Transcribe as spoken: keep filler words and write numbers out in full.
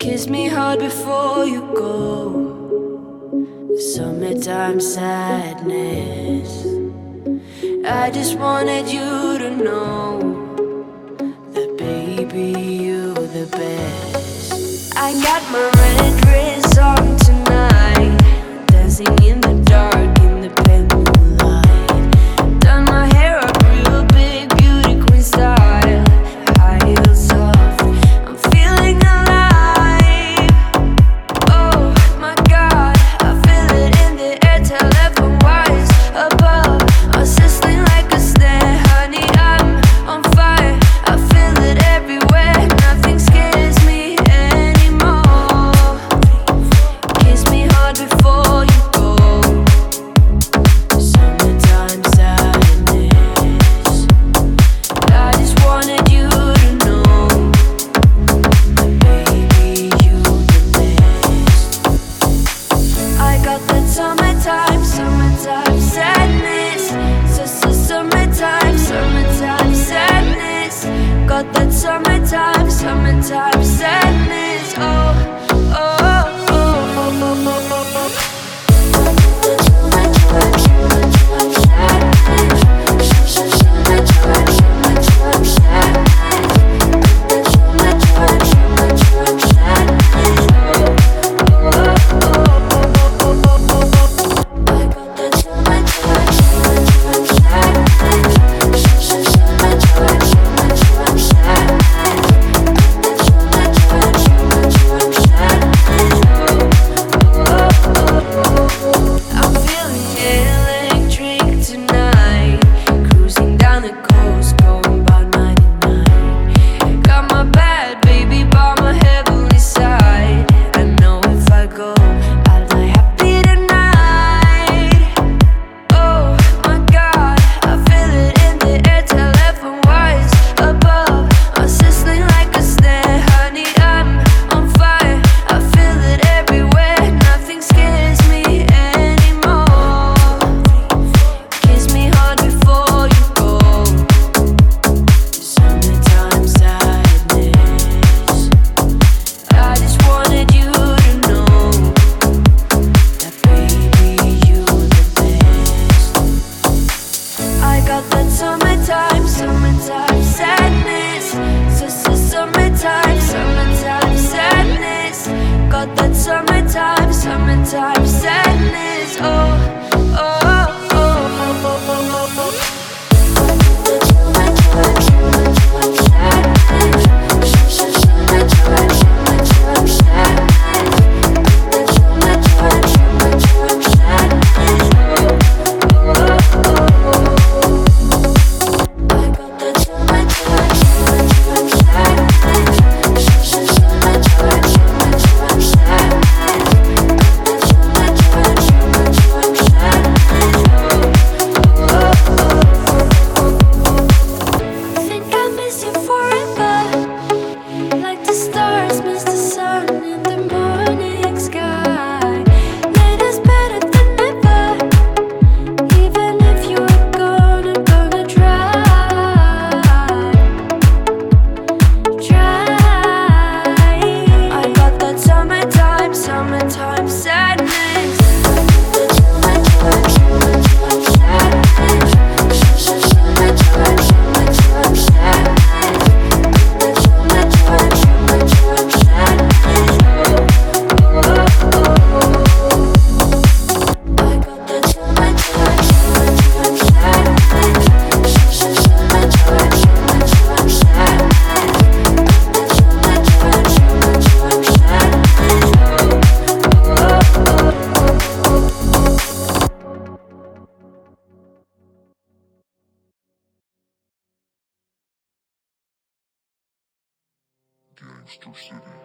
Kiss me hard before you go. Summertime sadness. I just wanted you to know that baby, you're the best. I got my red dress on tonight, dancing in the dark in the pale moonlight. Done my hair up real big, beauty queen style, high heels off, I'm feeling alive. Oh my God, I feel it in the air, telephone wires above, I'm sizzling like a snare, honey, I'm on fire. I feel it everywhere, nothing scares me anymore. Kiss me hard before you go. Summertime sadness. I just wanted you to know that baby, you the best. I got that summertime, summertime sadness. So, so summertime, summertime sadness. Got that summertime, summertime sadness. Oh, oh, oh, oh, oh, oh, oh. I'm feeling electric tonight, cruising down the coast, going about ninety-nine. Got my bad baby by my heavenly side. I know if I go, I'll die happy tonight. Oh my God, I feel it in the air, telephone wires above, I'm sizzling like a snare, honey, I'm on fire. I feel it everywhere, nothing scares me anymore. Kiss me hard before you go. Summertime sadness. I just wanted you to know that baby, you the best. I got that summertime, summertime sadness. So, so summertime, summertime sadness. Got that summertime, summertime sadness. Oh, oh, oh, oh, oh, oh, oh, oh. Think I miss you forever, like the stars miss the sun in the morning sky. Made us better than ever, even if you're gone, I'm gonna try, try. I got that summertime, summertime sadness. Gangster City.